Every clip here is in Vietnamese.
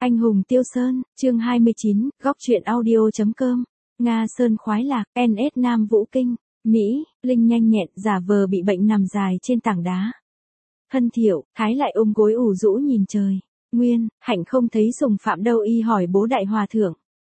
Anh hùng Tiêu Sơn, chương 29, góc truyện audio.com. Nga Sơn khoái lạc, NS Nam Vũ Kinh, Mỹ, Linh nhanh nhẹn giả vờ bị bệnh nằm dài trên tảng đá. Hân Thiệu, Thái lại ôm gối ủ rũ nhìn trời. Nguyên, Hạnh không thấy Sùng Phạm đâu, y hỏi bố đại hòa thượng.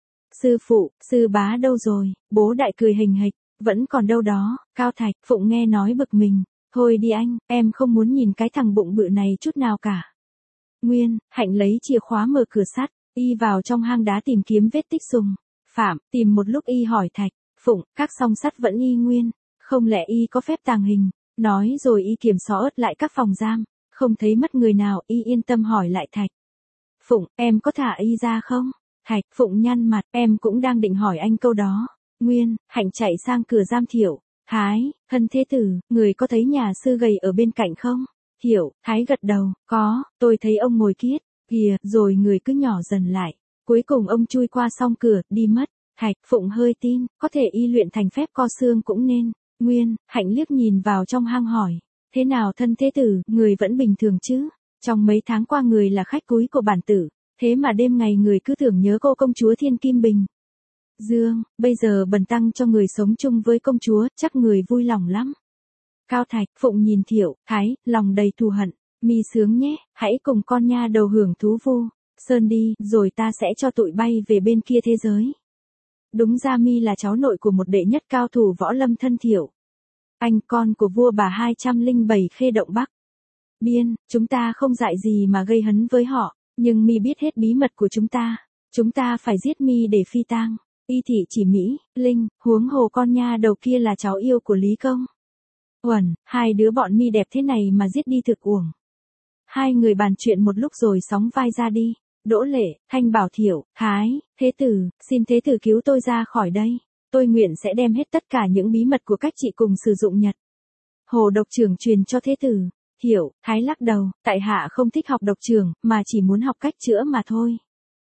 Sư phụ, sư bá đâu rồi? Bố đại cười hình hịch, vẫn còn đâu đó. Cao Thạch, Phụng nghe nói bực mình. Thôi đi anh, em không muốn nhìn cái thằng bụng bự này chút nào cả. Nguyên, Hạnh lấy chìa khóa mở cửa sắt, y vào trong hang đá tìm kiếm vết tích Sùng Phạm, tìm một lúc y hỏi Thạch, Phụng, các song sắt vẫn y nguyên, không lẽ y có phép tàng hình? Nói rồi y kiểm xó ớt lại các phòng giam, không thấy mất người nào, y yên tâm hỏi lại Thạch. Phụng, em có thả y ra không? Thạch, Phụng nhăn mặt, em cũng đang định hỏi anh câu đó. Nguyên, Hạnh chạy sang cửa giam Thiệu, Thái, Thân thế tử, người có thấy nhà sư gầy ở bên cạnh không? Thiệu, Thái gật đầu, có, tôi thấy ông ngồi kiết, kìa, rồi người cứ nhỏ dần lại. Cuối cùng ông chui qua song cửa, đi mất. Thạch, Phụng hơi tin, có thể y luyện thành phép co xương cũng nên. Nguyên, Hạnh liếc nhìn vào trong hang hỏi, thế nào Thân thế tử, người vẫn bình thường chứ? Trong mấy tháng qua người là khách cúi của bản tử, thế mà đêm ngày người cứ tưởng nhớ cô công chúa Thiên Kim Bình Dương, bây giờ bần tăng cho người sống chung với công chúa, chắc người vui lòng lắm. Cao Thạch, Phụng nhìn Thiệu, Thái, lòng đầy thù hận, mi sướng nhé, hãy cùng con nha đầu hưởng thú vu sơn đi, rồi ta sẽ cho tụi bay về bên kia thế giới. Đúng ra mi là cháu nội của một đệ nhất cao thủ võ lâm Thân Thiệu. Anh con của vua bà 207 Khê Động Bắc. Biên, chúng ta không dại gì mà gây hấn với họ, nhưng mi biết hết bí mật của chúng ta phải giết mi để phi tang. Y thị chỉ Mỹ, Linh, huống hồ con nha đầu kia là cháu yêu của Lý Công. Uẩn, hai đứa bọn mi đẹp thế này mà giết đi thực uổng. Hai người bàn chuyện một lúc rồi sóng vai ra đi. Đỗ Lệ, Thanh bảo Thiệu, Thái, thế tử, xin thế tử cứu tôi ra khỏi đây. Tôi nguyện sẽ đem hết tất cả những bí mật của cách chị cùng sử dụng nhật Hồ độc trưởng truyền cho thế tử. Thiệu, Thái lắc đầu, tại hạ không thích học độc trưởng, mà chỉ muốn học cách chữa mà thôi.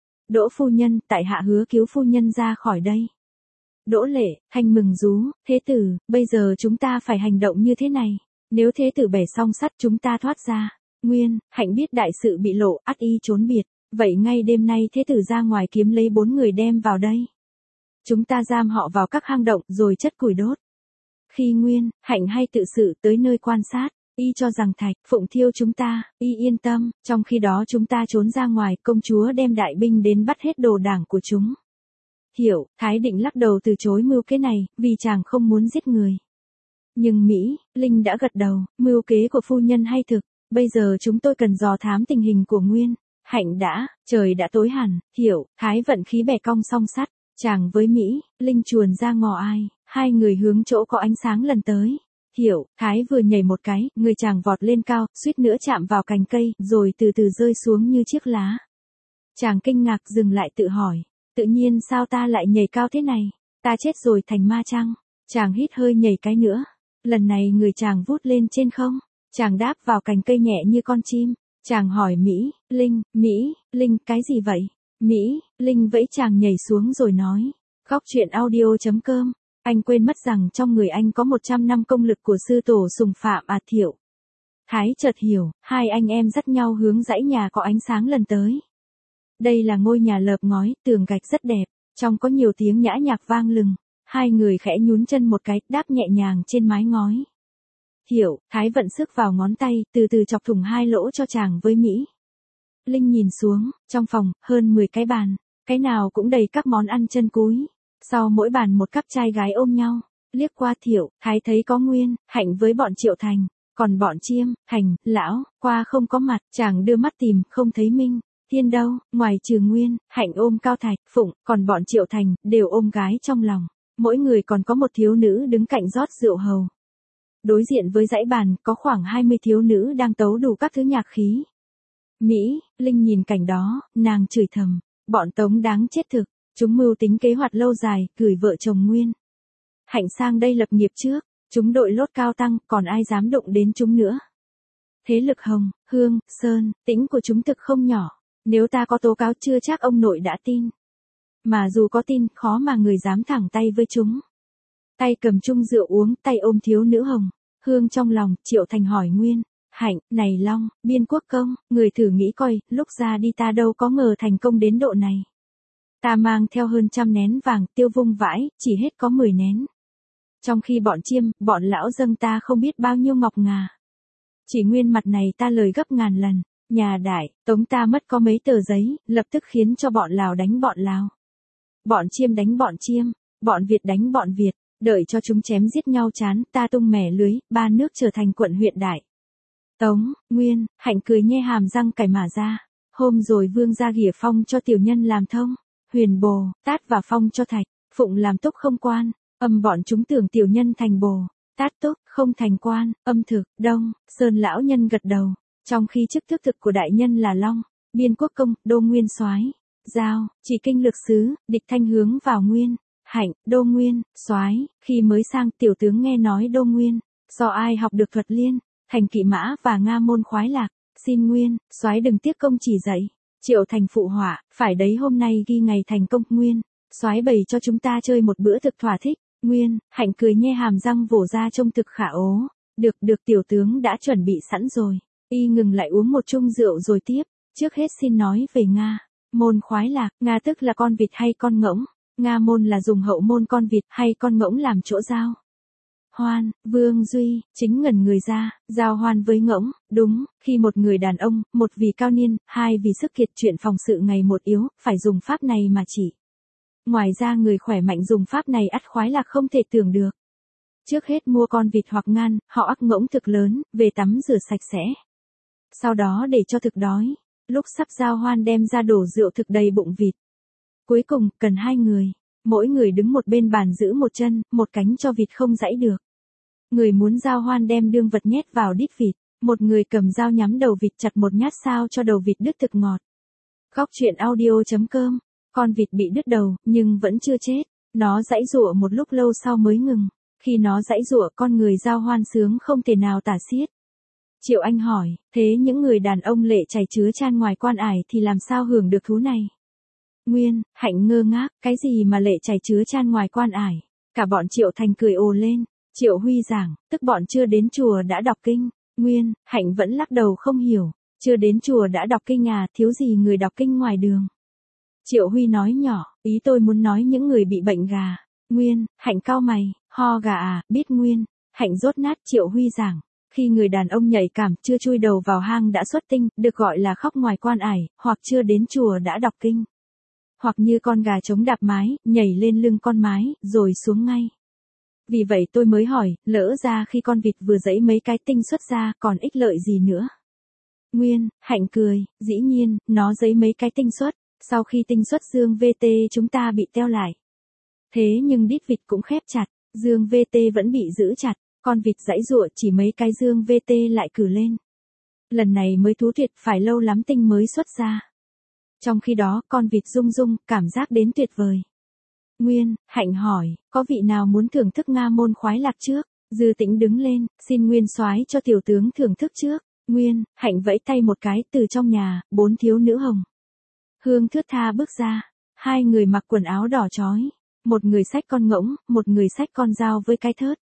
Đỗ phu nhân, tại hạ hứa cứu phu nhân ra khỏi đây. Đỗ Lệ, Thanh mừng rú, thế tử, bây giờ chúng ta phải hành động như thế này. Nếu thế tử bẻ song sắt chúng ta thoát ra. Nguyên, Hạnh biết đại sự bị lộ, ắt y trốn biệt. Vậy ngay đêm nay thế tử ra ngoài kiếm lấy 4 người đem vào đây. Chúng ta giam họ vào các hang động rồi chất củi đốt. Khi Nguyên, Hạnh hay tự sự tới nơi quan sát, y cho rằng Thạch, Phụng thiêu chúng ta, y yên tâm, trong khi đó chúng ta trốn ra ngoài, công chúa đem đại binh đến bắt hết đồ đảng của chúng. Hiểu, Thái định lắc đầu từ chối mưu kế này, vì chàng không muốn giết người. Nhưng Mỹ, Linh đã gật đầu, mưu kế của phu nhân hay thực, bây giờ chúng tôi cần dò thám tình hình của Nguyên. Hạnh trời đã tối hẳn, Hiểu, Thái vận khí bẻ cong song sắt, chàng với Mỹ, Linh chuồn ra ngõ ai, hai người hướng chỗ có ánh sáng lần tới. Hiểu, Thái vừa nhảy một cái, người chàng vọt lên cao, suýt nữa chạm vào cành cây, rồi từ từ rơi xuống như chiếc lá. Chàng kinh ngạc dừng lại tự hỏi, tự nhiên sao ta lại nhảy cao thế này, ta chết rồi thành ma chăng? Chàng hít hơi nhảy cái nữa, lần này người chàng vút lên trên không, chàng đáp vào cành cây nhẹ như con chim. Chàng hỏi Mỹ, Linh, cái gì vậy? Mỹ, Linh vẫy chàng nhảy xuống rồi nói, góc truyện audio.com, anh quên mất rằng trong người anh có 100 năm công lực của sư tổ Sùng Phạm Thiệu. Thái chợt hiểu, hai anh em dắt nhau hướng dãy nhà có ánh sáng lần tới. Đây là ngôi nhà lợp ngói, tường gạch rất đẹp, trong có nhiều tiếng nhã nhạc vang lừng, hai người khẽ nhún chân một cái, đáp nhẹ nhàng trên mái ngói. Hiểu, Thái vận sức vào ngón tay, từ từ chọc thủng 2 lỗ cho chàng với Mỹ. Linh nhìn xuống, trong phòng, hơn 10 cái bàn, cái nào cũng đầy các món ăn chân cúi. Sau mỗi bàn một cặp trai gái ôm nhau, liếc qua Thiệu, Thái thấy có Nguyên, Hạnh với bọn Triệu Thành, còn bọn Chiêm, Thành, Lão, qua không có mặt, chàng đưa mắt tìm, không thấy Minh, Thiên đâu, ngoài trừ Nguyên, Hạnh ôm Cao Thạch, Phụng, còn bọn Triệu Thành, đều ôm gái trong lòng, mỗi người còn có một thiếu nữ đứng cạnh rót rượu hầu. Đối diện với dãy bàn, có khoảng 20 thiếu nữ đang tấu đủ các thứ nhạc khí. Mỹ, Linh nhìn cảnh đó, nàng chửi thầm, bọn Tống đáng chết thực, chúng mưu tính kế hoạch lâu dài, gửi vợ chồng Nguyên Hạnh sang đây lập nghiệp trước, chúng đội lốt cao tăng, còn ai dám đụng đến chúng nữa. Thế lực Hồng, Hương, Sơn, Tĩnh của chúng thực không nhỏ, nếu ta có tố cáo chưa chắc ông nội đã tin. Mà dù có tin, khó mà người dám thẳng tay với chúng. Tay cầm chung rượu uống, tay ôm thiếu nữ Hồng, Hương trong lòng, Triệu Thành hỏi Nguyên Hạnh, này Long, biên quốc công, người thử nghĩ coi, lúc ra đi ta đâu có ngờ thành công đến độ này. Ta mang theo hơn 100 nén vàng, tiêu vung vãi, chỉ hết có 10 nén. Trong khi bọn chiêm, bọn lão dâng ta không biết bao nhiêu ngọc ngà. Chỉ nguyên mặt này ta lời gấp ngàn lần, nhà Đại, Tống ta mất có mấy tờ giấy, lập tức khiến cho bọn Lào đánh bọn Lào. Bọn chiêm đánh bọn chiêm, bọn Việt đánh bọn Việt, đợi cho chúng chém giết nhau chán, ta tung mẻ lưới, ba nước trở thành quận huyện Đại. Tống, Nguyên, Hạnh cười nhe hàm răng cày mà ra. Hôm rồi vương ra ghỉa phong cho tiểu nhân làm thông, Huyền Bồ, Tát và phong cho Thạch, Phụng làm túc không quan, âm bọn chúng tưởng tiểu nhân thành Bồ, Tát túc, không thành quan, âm thực, Đông, Sơn lão nhân gật đầu, trong khi chức tước thực của đại nhân là Long, biên quốc công, Đô Nguyên soái, Giao, chỉ kinh lược sứ, địch thanh hướng vào Nguyên, Hạnh, Đô Nguyên, soái, khi mới sang tiểu tướng nghe nói Đô Nguyên, do ai học được thuật liên, thành kỵ mã và nga môn khoái lạc, xin Nguyên, soái đừng tiếc công chỉ dạy. Triệu Thành phụ họa, phải đấy hôm nay ghi ngày thành công, Nguyên, soái bày cho chúng ta chơi một bữa thực thỏa thích, Nguyên, Hạnh cười nhe hàm răng vỗ ra trông thực khả ố, được tiểu tướng đã chuẩn bị sẵn rồi, y ngừng lại uống một chung rượu rồi tiếp, trước hết xin nói về Nga, môn khoái lạc, Nga tức là con vịt hay con ngỗng, Nga môn là dùng hậu môn con vịt hay con ngỗng làm chỗ giao. Hoan, Vương Duy, chính ngẩn người ra, giao hoan với ngỗng, đúng, khi một người đàn ông, một vì cao niên, hai vì sức kiệt chuyện phòng sự ngày một yếu, phải dùng pháp này mà chỉ. Ngoài ra người khỏe mạnh dùng pháp này ắt khoái lạc không thể tưởng được. Trước hết mua con vịt hoặc ngan, họ ắc ngỗng thực lớn, về tắm rửa sạch sẽ. Sau đó để cho thực đói, lúc sắp giao hoan đem ra đổ rượu thực đầy bụng vịt. Cuối cùng, cần 2 người, mỗi người đứng một bên bàn giữ một chân, một cánh cho vịt không giãy được. Người muốn giao hoan đem đương vật nhét vào đít vịt, một người cầm dao nhắm đầu vịt chặt một nhát sao cho đầu vịt đứt thực ngọt. Góc truyện audio.com, con vịt bị đứt đầu, nhưng vẫn chưa chết, nó giãy giụa một lúc lâu sau mới ngừng, khi nó giãy giụa con người giao hoan sướng không thể nào tả xiết. Triệu Anh hỏi, thế những người đàn ông lệ chảy chứa chan ngoài quan ải thì làm sao hưởng được thú này? Nguyên, Hạnh ngơ ngác, cái gì mà lệ chảy chứa chan ngoài quan ải? Cả bọn Triệu Thành cười ồ lên. Triệu Huy giảng, tức bọn chưa đến chùa đã đọc kinh. Nguyên, Hạnh vẫn lắc đầu không hiểu, chưa đến chùa đã đọc kinh à, thiếu gì người đọc kinh ngoài đường. Triệu Huy nói nhỏ, ý tôi muốn nói những người bị bệnh gà. Nguyên, Hạnh cau mày, ho gà à, biết Nguyên, Hạnh rốt nát. Triệu Huy giảng, khi người đàn ông nhạy cảm chưa chui đầu vào hang đã xuất tinh, được gọi là khóc ngoài quan ải, hoặc chưa đến chùa đã đọc kinh. Hoặc như con gà trống đạp mái, nhảy lên lưng con mái, rồi xuống ngay. Vì vậy tôi mới hỏi, lỡ ra khi con vịt vừa giãy mấy cái tinh xuất ra, còn ích lợi gì nữa? Nguyên, Hạnh cười, dĩ nhiên, nó giãy mấy cái tinh xuất, sau khi tinh xuất dương VT chúng ta bị teo lại. Thế nhưng đít vịt cũng khép chặt, dương VT vẫn bị giữ chặt, con vịt giãy giụa chỉ mấy cái dương VT lại cử lên. Lần này mới thú tuyệt, phải lâu lắm tinh mới xuất ra. Trong khi đó, con vịt rung rung, cảm giác đến tuyệt vời. Nguyên, Hạnh hỏi, có vị nào muốn thưởng thức Nga môn khoái lạc trước? Dư Tĩnh đứng lên, xin Nguyên soái cho tiểu tướng thưởng thức trước. Nguyên, Hạnh vẫy tay một cái, từ trong nhà, 4 thiếu nữ hồng hương thướt tha bước ra. 2 người mặc quần áo đỏ chói, một người xách con ngỗng, một người xách con dao với cái thớt.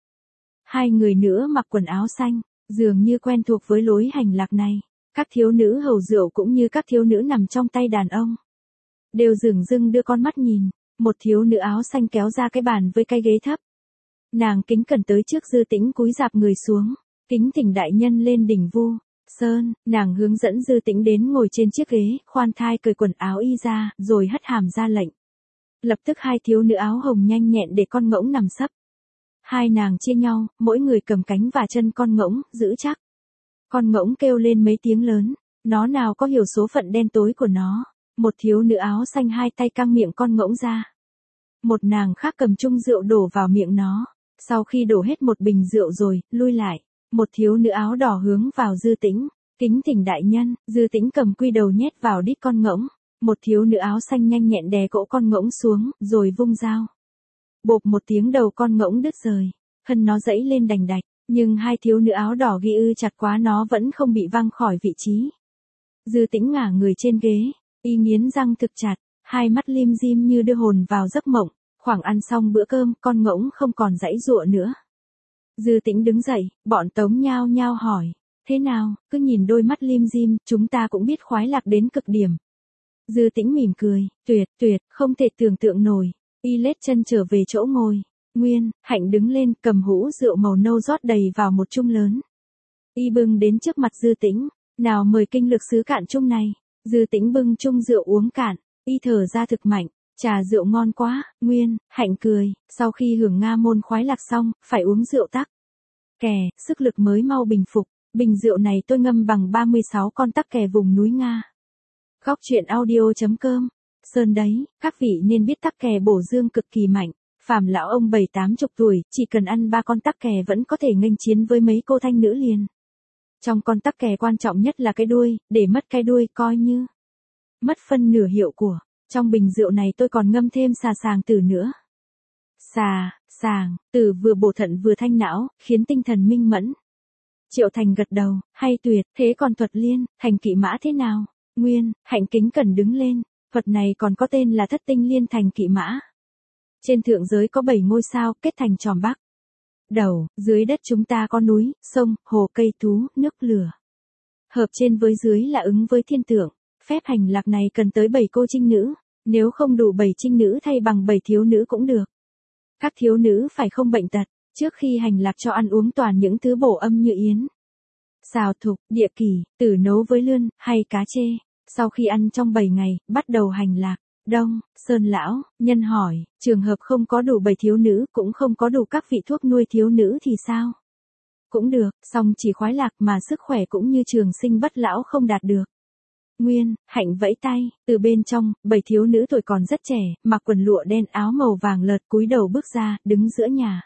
2 người nữa mặc quần áo xanh, dường như quen thuộc với lối hành lạc này. Các thiếu nữ hầu rượu cũng như các thiếu nữ nằm trong tay đàn ông, đều dửng dưng đưa con mắt nhìn. Một thiếu nữ áo xanh kéo ra cái bàn với cái ghế thấp. Nàng kính cẩn tới trước Dư Tĩnh cúi rạp người xuống, kính thỉnh đại nhân lên đỉnh Vu Sơn. Nàng hướng dẫn Dư Tĩnh đến ngồi trên chiếc ghế, khoan thai cởi quần áo y ra, rồi hất hàm ra lệnh. Lập tức 2 thiếu nữ áo hồng nhanh nhẹn để con ngỗng nằm sấp. 2 nàng chia nhau, mỗi người cầm cánh và chân con ngỗng, giữ chắc. Con ngỗng kêu lên mấy tiếng lớn, nó nào có hiểu số phận đen tối của nó. Một thiếu nữ áo xanh 2 tay căng miệng con ngỗng ra. Một nàng khác cầm chung rượu đổ vào miệng nó. Sau khi đổ hết một bình rượu rồi, lui lại. Một thiếu nữ áo đỏ hướng vào Dư Tĩnh. Kính thỉnh đại nhân, Dư Tĩnh cầm quy đầu nhét vào đít con ngỗng. Một thiếu nữ áo xanh nhanh nhẹn đè cỗ con ngỗng xuống, rồi vung dao. Bộp một tiếng đầu con ngỗng đứt rời. Thân nó giãy lên đành đạch, nhưng 2 thiếu nữ áo đỏ ghi ư chặt quá nó vẫn không bị văng khỏi vị trí. Dư Tĩnh ngả người trên ghế. Y nghiến răng thực chặt, 2 mắt lim dim như đưa hồn vào giấc mộng, khoảng ăn xong bữa cơm, con ngỗng không còn giãy giụa nữa. Dư Tĩnh đứng dậy, bọn Tống nhao nhao hỏi, Thế nào, cứ nhìn đôi mắt lim dim, chúng ta cũng biết khoái lạc đến cực điểm. Dư Tĩnh mỉm cười, tuyệt, không thể tưởng tượng nổi. Y lết chân trở về chỗ ngồi. Nguyên, Hạnh đứng lên, cầm hũ rượu màu nâu rót đầy vào một chung lớn. Y bưng đến trước mặt Dư Tĩnh, nào mời kinh lực sứ cạn chung này. Dư Tĩnh bưng chung rượu uống cạn, y thở ra thực mạnh, trà rượu ngon quá. Nguyên, Hạnh cười, sau khi hưởng Nga môn khoái lạc xong, phải uống rượu tắc kè, sức lực mới mau bình phục. Bình rượu này tôi ngâm bằng 36 con tắc kè vùng núi Nga. Góc truyện audio.com. Sơn đấy, các vị nên biết tắc kè bổ dương cực kỳ mạnh. Phàm lão ông 70-80 tuổi, chỉ cần ăn 3 con tắc kè vẫn có thể nghênh chiến với mấy cô thanh nữ liền. Trong con tắc kè quan trọng nhất là cái đuôi, để mất cái đuôi coi như mất phân nửa hiệu của. Trong bình rượu này tôi còn ngâm thêm xà sàng tử nữa. Sàng, tử vừa bổ thận vừa thanh não, khiến tinh thần minh mẫn. Triệu Thành gật đầu, hay tuyệt, thế còn thuật liên, thành kỵ mã thế nào? Nguyên, Hạnh kính cẩn đứng lên, thuật này còn có tên là thất tinh liên thành kỵ mã. Trên thượng giới có 7 ngôi sao kết thành tròm bắc. Đầu, dưới đất chúng ta có núi, sông, hồ, cây thú, nước lửa. Hợp trên với dưới là ứng với thiên tượng. Phép hành lạc này cần tới 7 cô trinh nữ, nếu không đủ 7 trinh nữ thay bằng 7 thiếu nữ cũng được. Các thiếu nữ phải không bệnh tật, trước khi hành lạc cho ăn uống toàn những thứ bổ âm như yến, xào thục, địa kỳ, tử nấu với lươn, hay cá chê. Sau khi ăn trong 7 ngày, bắt đầu hành lạc. Đông, Sơn lão, nhân hỏi, trường hợp không có đủ 7 thiếu nữ, cũng không có đủ các vị thuốc nuôi thiếu nữ thì sao? Cũng được, song chỉ khoái lạc mà sức khỏe cũng như trường sinh bất lão không đạt được. Nguyên, Hạnh vẫy tay, từ bên trong, 7 thiếu nữ tuổi còn rất trẻ, mặc quần lụa đen áo màu vàng lợt cúi đầu bước ra, đứng giữa nhà.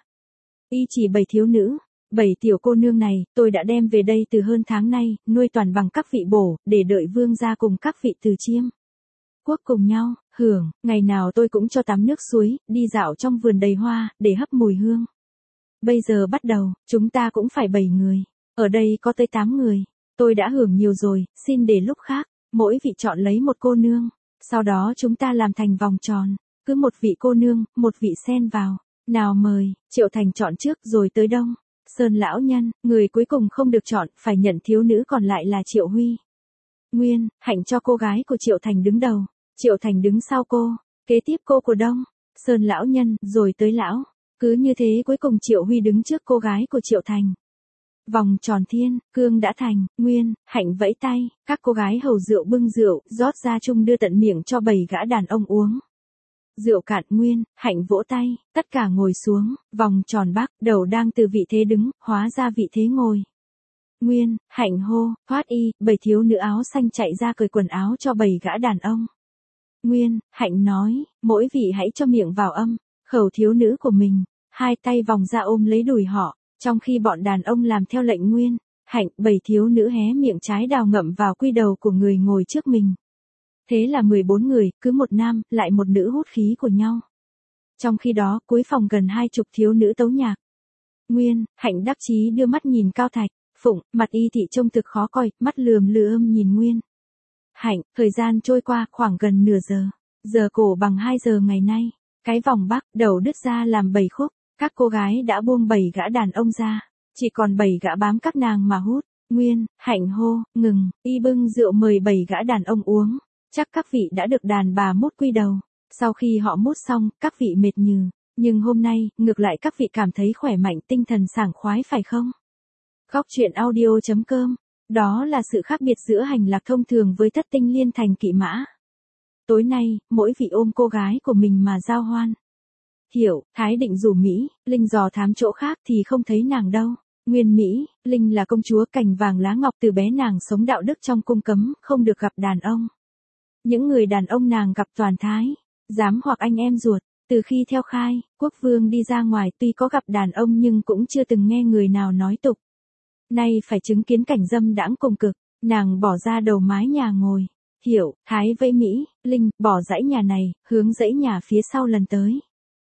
Y chỉ 7 thiếu nữ, 7 tiểu cô nương này, tôi đã đem về đây từ hơn tháng nay, nuôi toàn bằng các vị bổ, để đợi vương gia cùng các vị từ chiêm quốc cùng nhau, hưởng, ngày nào tôi cũng cho tắm nước suối, đi dạo trong vườn đầy hoa, để hấp mùi hương. Bây giờ bắt đầu, chúng ta cũng phải 7 người, ở đây có tới 8 người, tôi đã hưởng nhiều rồi, xin để lúc khác, mỗi vị chọn lấy một cô nương, sau đó chúng ta làm thành vòng tròn, cứ một vị cô nương, một vị xen vào, nào mời, Triệu Thành chọn trước rồi tới Đông. Sơn lão nhân, người cuối cùng không được chọn, phải nhận thiếu nữ còn lại là Triệu Huy. Nguyên, Hạnh cho cô gái của Triệu Thành đứng đầu, Triệu Thành đứng sau cô, kế tiếp cô của Đông, Sơn lão nhân, rồi tới lão. Cứ như thế cuối cùng Triệu Huy đứng trước cô gái của Triệu Thành. Vòng tròn thiên, cương đã thành. Nguyên, Hạnh vẫy tay, các cô gái hầu rượu bưng rượu, rót ra chung đưa tận miệng cho 7 gã đàn ông uống. Rượu cạn. Nguyên, Hạnh vỗ tay, tất cả ngồi xuống, vòng tròn bắc, đầu đang từ vị thế đứng, hóa ra vị thế ngồi. Nguyên, Hạnh hô, thoát y, 7 thiếu nữ áo xanh chạy ra cởi quần áo cho 7 gã đàn ông. Nguyên, Hạnh nói, mỗi vị hãy cho miệng vào âm, khẩu thiếu nữ của mình, 2 tay vòng ra ôm lấy đùi họ, trong khi bọn đàn ông làm theo lệnh Nguyên, Hạnh, 7 thiếu nữ hé miệng trái đào ngậm vào quy đầu của người ngồi trước mình. Thế là 14 người, cứ một nam, lại một nữ hút khí của nhau. Trong khi đó, cuối phòng gần 20 thiếu nữ tấu nhạc. Nguyên, Hạnh đắc chí đưa mắt nhìn Cao Thạch, Phụng, mặt y thị trông thực khó coi, mắt lườm nhìn Nguyên. Hạnh, thời gian trôi qua khoảng gần nửa giờ. Giờ cổ bằng 2 giờ ngày nay. Cái vòng bắc, đầu đứt ra làm 7 khúc. Các cô gái đã buông 7 gã đàn ông ra. Chỉ còn 7 gã bám các nàng mà hút. Nguyên, Hạnh hô, ngừng, y bưng rượu mời 7 gã đàn ông uống. Chắc các vị đã được đàn bà mút quy đầu. Sau khi họ mút xong, các vị mệt nhừ. Nhưng hôm nay, ngược lại các vị cảm thấy khỏe mạnh tinh thần sảng khoái phải không? Góc truyện audio.com. Đó là sự khác biệt giữa hành lạc thông thường với thất tinh liên thành kỵ mã. Tối nay, mỗi vị ôm cô gái của mình mà giao hoan. Hiểu, Thái định rủ Mỹ, Linh dò thám chỗ khác thì không thấy nàng đâu. Nguyên Mỹ, Linh là công chúa cành vàng lá ngọc, từ bé nàng sống đạo đức trong cung cấm, không được gặp đàn ông. Những người đàn ông nàng gặp toàn thái, giám hoặc anh em ruột. Từ khi theo khai, quốc vương đi ra ngoài tuy có gặp đàn ông nhưng cũng chưa từng nghe người nào nói tục. Nay phải chứng kiến cảnh dâm đãng cùng cực, nàng bỏ ra đầu mái nhà ngồi. Hiểu, Thái vẫy Mỹ, Linh, bỏ dãy nhà này, hướng dãy nhà phía sau lần tới.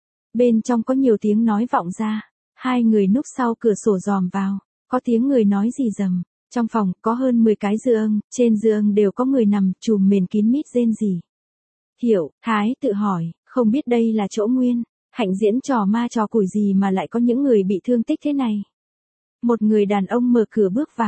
Bên trong có nhiều tiếng nói vọng ra, 2 người núp sau cửa sổ dòm vào, có tiếng người nói gì rầm. Trong phòng có hơn 10 cái giường, trên giường đều có người nằm trùm mền kín mít rên rỉ. Hiểu, Thái tự hỏi, không biết đây là chỗ Nguyên, Hạnh diễn trò ma trò quỷ gì mà lại có những người bị thương tích thế này. Một người đàn ông mở cửa bước vào,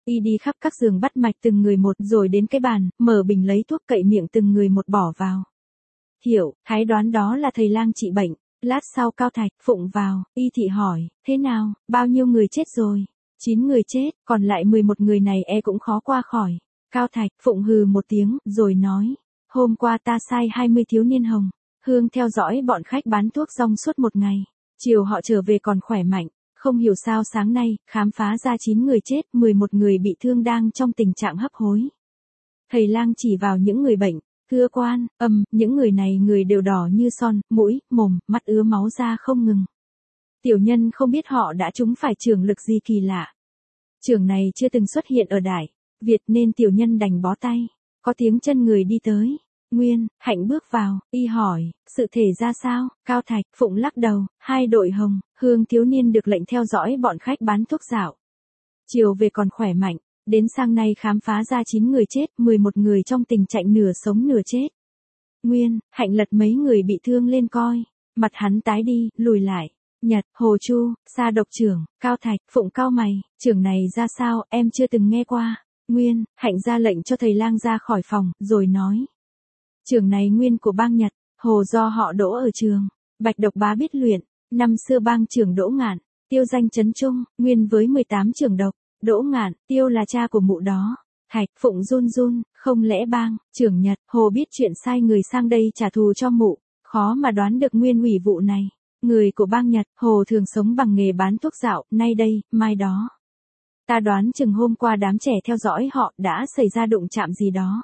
Y đi khắp các giường bắt mạch từng người một rồi đến cái bàn, mở bình lấy thuốc cậy miệng từng người một bỏ vào. Hiểu, Thái đoán đó là thầy lang trị bệnh. Lát sau Cao Thạch, Phụng vào, Y thị hỏi, thế nào, bao nhiêu người chết rồi? 9 người chết, còn lại 11 người này cũng khó qua khỏi. Cao Thạch, Phụng hừ một tiếng, rồi nói, hôm qua ta sai 20 thiếu niên hồng, hương theo dõi bọn khách bán thuốc rong suốt một ngày. Chiều họ trở về còn khỏe mạnh, không hiểu sao sáng nay, khám phá ra 9 người chết, 11 người bị thương đang trong tình trạng hấp hối. Thầy lang chỉ vào những người bệnh, thưa quan, những người này người đều đỏ như son, mũi, mồm, mắt ứa máu ra không ngừng. Tiểu nhân không biết họ đã trúng phải chưởng lực gì kỳ lạ. Chưởng này chưa từng xuất hiện ở Đại Việt nên tiểu nhân đành bó tay. Có tiếng chân người đi tới. Nguyên, Hạnh bước vào, Y hỏi, sự thể ra sao? Cao Thạch, Phụng lắc đầu, 2 đội hồng, hương thiếu niên được lệnh theo dõi bọn khách bán thuốc dạo. Chiều về còn khỏe mạnh, đến sang nay khám phá ra 9 người chết, 11 người trong tình trạng nửa sống nửa chết. Nguyên, Hạnh lật mấy người bị thương lên coi, mặt hắn tái đi, lùi lại. Nhật, Hồ Chu, Sa độc trưởng, Cao Thạch, Phụng cau mày, trưởng này ra sao, em chưa từng nghe qua. Nguyên, Hạnh ra lệnh cho thầy lang ra khỏi phòng, rồi nói. Trưởng này nguyên của bang Nhật, Hồ do họ Đỗ ở trường, Bạch độc bá biết luyện, năm xưa bang trưởng Đỗ Ngạn, Tiêu danh chấn trung, Nguyên với 18 trưởng độc, Đỗ Ngạn, Tiêu là cha của mụ đó. Thạch, Phụng run run, không lẽ bang, trưởng Nhật, Hồ biết chuyện sai người sang đây trả thù cho mụ, khó mà đoán được nguyên ủy vụ này. Người của bang Nhật, Hồ thường sống bằng nghề bán thuốc dạo, nay đây, mai đó. Ta đoán chừng hôm qua đám trẻ theo dõi họ đã xảy ra đụng chạm gì đó.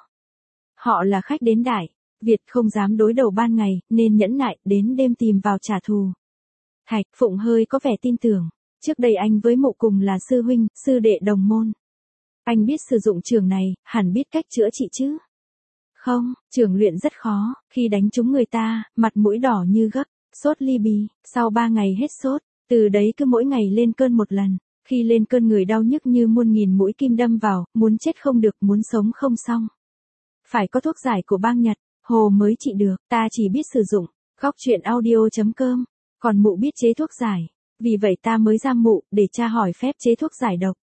Họ là khách đến Đại Việt không dám đối đầu ban ngày, nên nhẫn nại, đến đêm tìm vào trả thù. Thạch, Phụng hơi có vẻ tin tưởng. Trước đây anh với mụ cùng là sư huynh, sư đệ đồng môn. Anh biết sử dụng chưởng này, hẳn biết cách chữa trị chứ. Không, chưởng luyện rất khó, khi đánh trúng người ta, mặt mũi đỏ như gấc, sốt ly bì, sau 3 ngày hết sốt, từ đấy cứ mỗi ngày lên cơn một lần. Khi lên cơn người đau nhức như muôn nghìn mũi kim đâm vào, muốn chết không được, muốn sống không xong. Phải có thuốc giải của bang Nhật, Hồ mới trị được, ta chỉ biết sử dụng. Góc truyện audio.com, còn mụ biết chế thuốc giải. Vì vậy ta mới giam mụ, để tra hỏi phép chế thuốc giải độc.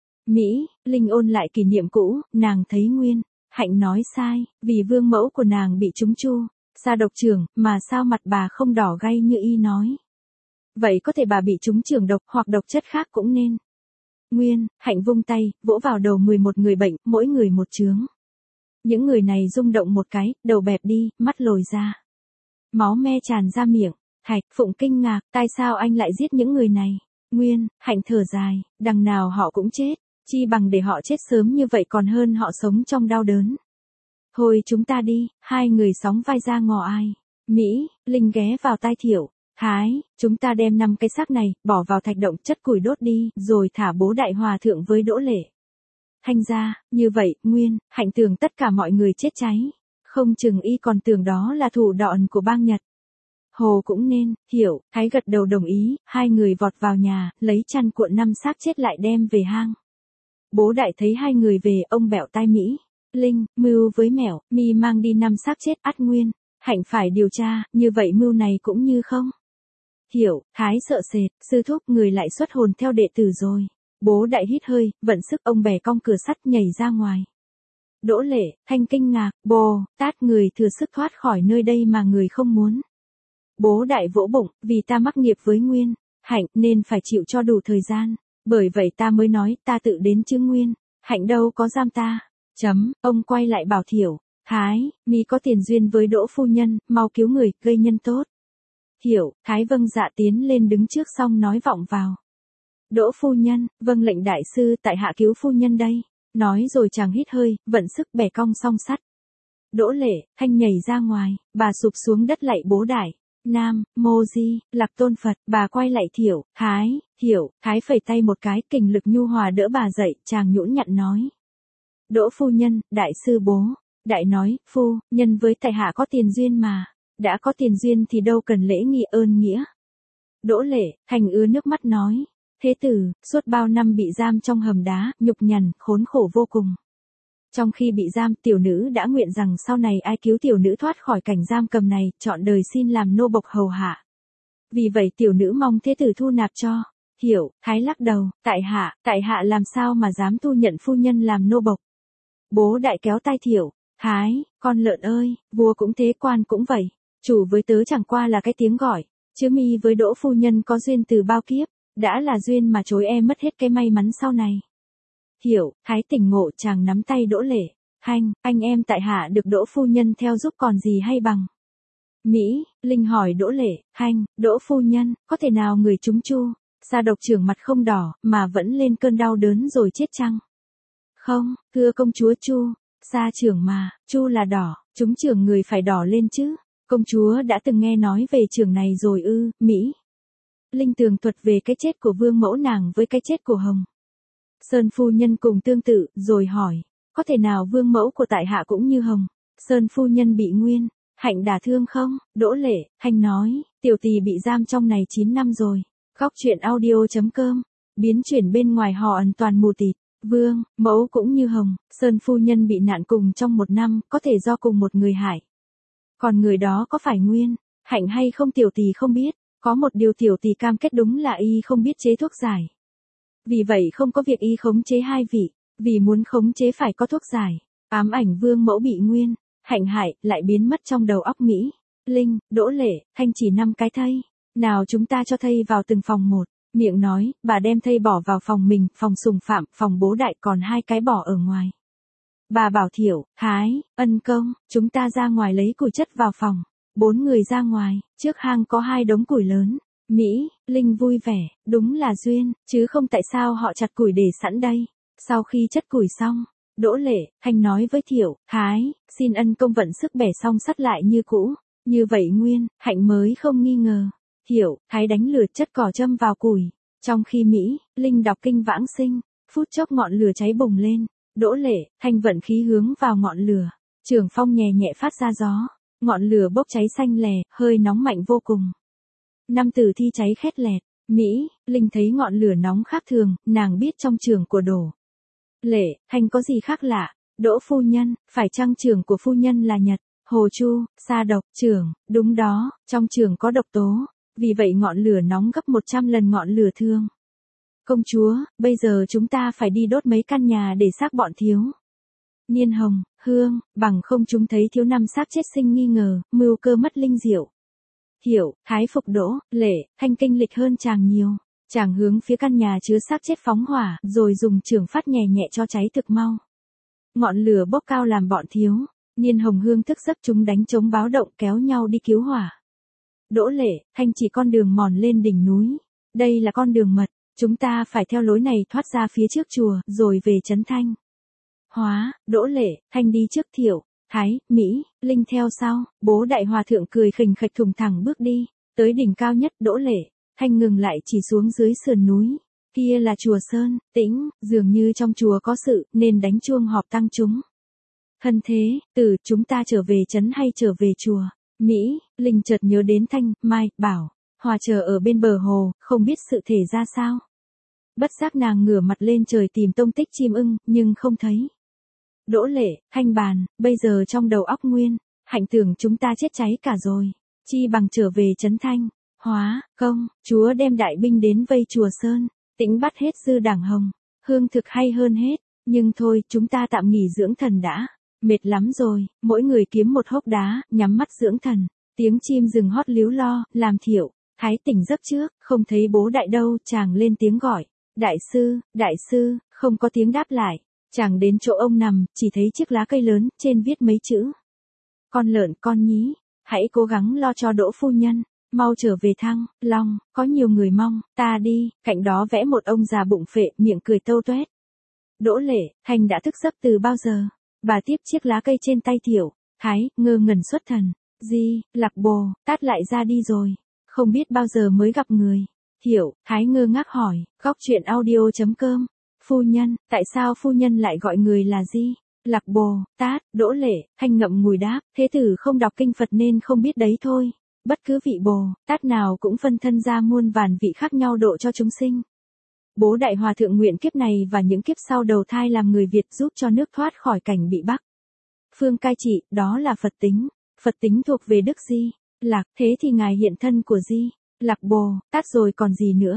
Mỹ, Linh ôn lại kỷ niệm cũ, nàng thấy Nguyên, Hạnh nói sai, vì vương mẫu của nàng bị trúng chu, Sa độc trưởng, mà sao mặt bà không đỏ gay như Y nói. Vậy có thể bà bị trúng chưởng độc hoặc độc chất khác cũng nên. Nguyên, Hạnh vung tay, vỗ vào đầu 11 người bệnh, mỗi người một chướng. Những người này rung động một cái, đầu bẹp đi, mắt lồi ra. Máu me tràn ra miệng. Thạch, Phụng kinh ngạc, tại sao anh lại giết những người này? Nguyên, Hạnh thở dài, đằng nào họ cũng chết, chi bằng để họ chết sớm như vậy còn hơn họ sống trong đau đớn. Thôi chúng ta đi, 2 người sóng vai ra ngò ai. Mỹ, Linh ghé vào tai Thiệu. Thái, chúng ta đem 5 cái xác này, bỏ vào thạch động chất củi đốt đi, rồi thả bố đại hòa thượng với Đỗ Lệ. Thanh ra, như vậy, Nguyên, Hạnh tưởng tất cả mọi người chết cháy. Không chừng Y còn tưởng đó là thủ đoạn của bang Nhật. Hồ cũng nên, hiểu, Thái gật đầu đồng ý, 2 người vọt vào nhà, lấy chăn cuộn 5 xác chết lại đem về hang. Bố đại thấy 2 người về, ông bẹo tai Mỹ. Linh, mưu với mẻo, mi mang đi 5 xác chết ắt Nguyên. Hạnh phải điều tra, như vậy mưu này cũng như không. Hiểu, Thái sợ sệt, sư thúc người lại xuất hồn theo đệ tử rồi. Bố đại hít hơi, vận sức ông bè cong cửa sắt nhảy ra ngoài. Đỗ Lệ, Thanh kinh ngạc, bồ, tát người thừa sức thoát khỏi nơi đây mà người không muốn. Bố đại vỗ bụng, vì ta mắc nghiệp với Nguyên, Hạnh nên phải chịu cho đủ thời gian. Bởi vậy ta mới nói ta tự đến chứ Nguyên, Hạnh đâu có giam ta. Ông quay lại bảo Thiểu, Thái, mi có tiền duyên với Đỗ phu nhân, mau cứu người, gây nhân tốt. Hiểu, Thái vâng dạ tiến lên đứng trước xong nói vọng vào. Đỗ phu nhân, vâng lệnh đại sư, tại hạ cứu phu nhân đây. Nói rồi chàng hít hơi, vận sức bẻ cong song sắt. Đỗ Lệ, Thanh nhảy ra ngoài, bà sụp xuống đất lạy bố đại. Nam, Mô Di, Lạc Tôn Phật, bà quay lại Thiểu, Thái, Hiểu, Thái phẩy tay một cái, kình lực nhu hòa đỡ bà dậy, chàng nhũn nhặn nói. Đỗ phu nhân, đại sư bố. Đại nói, phu, nhân với tại hạ có tiền duyên mà. Đã có tiền duyên thì đâu cần lễ nghi ơn nghĩa. Đỗ Lệ, Thanh ứa nước mắt nói. Thế tử, suốt bao năm bị giam trong hầm đá, nhục nhằn, khốn khổ vô cùng. Trong khi bị giam, tiểu nữ đã nguyện rằng sau này ai cứu tiểu nữ thoát khỏi cảnh giam cầm này, trọn đời xin làm nô bộc hầu hạ. Vì vậy tiểu nữ mong thế tử thu nạp cho. Hiểu, Thái lắc đầu, tại hạ làm sao mà dám tu nhận phu nhân làm nô bộc. Bố đại kéo tay Thiệu, Thái, con lợn ơi, vua cũng thế quan cũng vậy. Chủ với tớ chẳng qua là cái tiếng gọi, chứ mi với Đỗ phu nhân có duyên từ bao kiếp, đã là duyên mà chối em mất hết cái may mắn sau này. Hiểu, Thái tỉnh ngộ chàng nắm tay Đỗ Lệ, anh em tại hạ được Đỗ phu nhân theo giúp còn gì hay bằng. Mỹ, Linh hỏi Đỗ Lệ, Đỗ phu nhân, có thể nào người chúng Chu, Sa độc trưởng mặt không đỏ, mà vẫn lên cơn đau đớn rồi chết chăng? Không, thưa công chúa Chu, Sa trưởng mà, Chu là đỏ, chúng trưởng người phải đỏ lên chứ. Công chúa đã từng nghe nói về trưởng này rồi ư, Mỹ. Linh tường thuật về cái chết của vương mẫu nàng với cái chết của Hồng Sơn phu nhân cùng tương tự, rồi hỏi, có thể nào vương mẫu của tại hạ cũng như Hồng Sơn phu nhân bị Nguyên Hạnh đả thương không? Đỗ Lệ, nói, tiểu tỳ bị giam trong này 9 năm rồi. Góc truyện audio.com, biến chuyển bên ngoài họ hoàn toàn mù tịt. Vương, mẫu cũng như Hồng Sơn phu nhân bị nạn cùng trong 1 năm, có thể do cùng một người hại. Còn người đó có phải Nguyên Hạnh hay không tiểu tỳ không biết, có một điều tiểu tỳ cam kết đúng là y không biết chế thuốc giải. Vì vậy không có việc y khống chế hai vị, vì muốn khống chế phải có thuốc giải. Ám ảnh vương mẫu bị Nguyên Hạnh hại, lại biến mất trong đầu óc Mỹ. Linh, Đỗ Lệ, chỉ 5 cái thây. Nào chúng ta cho thây vào từng phòng một. Miệng nói, bà đem thây bỏ vào phòng mình, phòng Sùng Phạm, phòng bố đại, còn 2 cái bỏ ở ngoài. Bà bảo Thiệu, Thái, Ân Công, chúng ta ra ngoài lấy củi chất vào phòng. 4 người ra ngoài, trước hang có 2 đống củi lớn. Mỹ, Linh vui vẻ, đúng là duyên, chứ không tại sao họ chặt củi để sẵn đây. Sau khi chất củi xong, Đỗ Lệ, nói với Thiệu, Thái, xin Ân Công vận sức bẻ xong sắt lại như cũ. Như vậy Nguyên Hạnh mới không nghi ngờ. Thiệu, Thái đánh lửa chất cỏ châm vào củi. Trong khi Mỹ, Linh đọc kinh vãng sinh, phút chốc ngọn lửa cháy bùng lên. Đỗ Lệ, vận khí hướng vào ngọn lửa. Trường phong nhẹ nhẹ phát ra gió. Ngọn lửa bốc cháy xanh lè, hơi nóng mạnh vô cùng. 5 tử thi cháy khét lẹt. Mỹ, Linh thấy ngọn lửa nóng khác thường, nàng biết trong trường của Đỗ Lệ, có gì khác lạ. Đỗ phu nhân, phải chăng trường của phu nhân là Nhật, Hồ Chu, Sa độc, trưởng, đúng đó, trong trường có độc tố, vì vậy ngọn lửa nóng gấp 100 lần ngọn lửa thường. Công chúa, bây giờ chúng ta phải đi đốt mấy căn nhà để xác bọn thiếu niên Hồng Hương, bằng không chúng thấy thiếu 5 xác chết sinh nghi ngờ, mưu cơ mất linh diệu. Hiểu, Thái phục Đỗ Lệ, kinh lịch hơn chàng nhiều. Chàng hướng phía căn nhà chứa xác chết phóng hỏa, rồi dùng trường phát nhẹ nhẹ cho cháy thực mau. Ngọn lửa bốc cao làm bọn thiếu niên Hồng Hương thức giấc, chúng đánh trống báo động kéo nhau đi cứu hỏa. Đỗ Lệ, chỉ con đường mòn lên đỉnh núi. Đây là con đường mật, chúng ta phải theo lối này thoát ra phía trước chùa, rồi về trấn Thanh Hóa. Đỗ Lệ, đi trước Thiệu, Thái, Mỹ, Linh theo sau. Bố đại hòa thượng cười khình khạch thùng thẳng bước đi, tới đỉnh cao nhất. Đỗ Lệ, ngừng lại chỉ xuống dưới sườn núi. Kia là chùa Sơn Tĩnh, dường như trong chùa có sự, nên đánh chuông họp tăng chúng. Thân thế, chúng ta trở về trấn hay trở về chùa? Mỹ, Linh chợt nhớ đến Thanh, Mai, Bảo, Hòa chờ ở bên bờ hồ, không biết sự thể ra sao. Bất giác nàng ngửa mặt lên trời tìm tông tích chim ưng, nhưng không thấy. Đỗ Lệ, bàn, bây giờ trong đầu óc Nguyên Hạnh tưởng chúng ta chết cháy cả rồi. Chi bằng trở về trấn Thanh Hóa, công, chúa đem đại binh đến vây chùa Sơn Tĩnh bắt hết dư đảng Hồng Hương thực hay hơn hết. Nhưng thôi, chúng ta tạm nghỉ dưỡng thần đã. Mệt lắm rồi, mỗi người kiếm một hốc đá, nhắm mắt dưỡng thần. Tiếng chim rừng hót líu lo, làm Thiệu, Thái tỉnh giấc trước, không thấy bố đại đâu, chàng lên tiếng gọi. Đại sư, không có tiếng đáp lại. Chàng đến chỗ ông nằm, chỉ thấy chiếc lá cây lớn, trên viết mấy chữ. Con lợn con nhí, hãy cố gắng lo cho Đỗ phu nhân. Mau trở về Thăng Long, có nhiều người mong ta đi. Cạnh đó vẽ một ông già bụng phệ, miệng cười tâu toét. Đỗ Lệ, đã thức giấc từ bao giờ? Bà tiếp chiếc lá cây trên tay Thiệu, Thái, ngơ ngẩn xuất thần. Lạc Bồ, tát lại ra đi rồi. Không biết bao giờ mới gặp người. Thiệu, Thái ngơ ngác hỏi, góc truyện audio.com. Phu nhân, tại sao phu nhân lại gọi người là Lạc Bồ, tát. Đỗ Lệ, ngậm ngùi đáp, thế tử không đọc kinh Phật nên không biết đấy thôi. Bất cứ vị Bồ Tát nào cũng phân thân ra muôn vàn vị khác nhau độ cho chúng sinh. Bố đại hòa thượng nguyện kiếp này và những kiếp sau đầu thai làm người Việt, giúp cho nước thoát khỏi cảnh bị Bắc phương cai trị, đó là Phật tính. Phật tính thuộc về Đức Lạc, thế thì ngài hiện thân của Lạc Bồ Tát rồi còn gì nữa.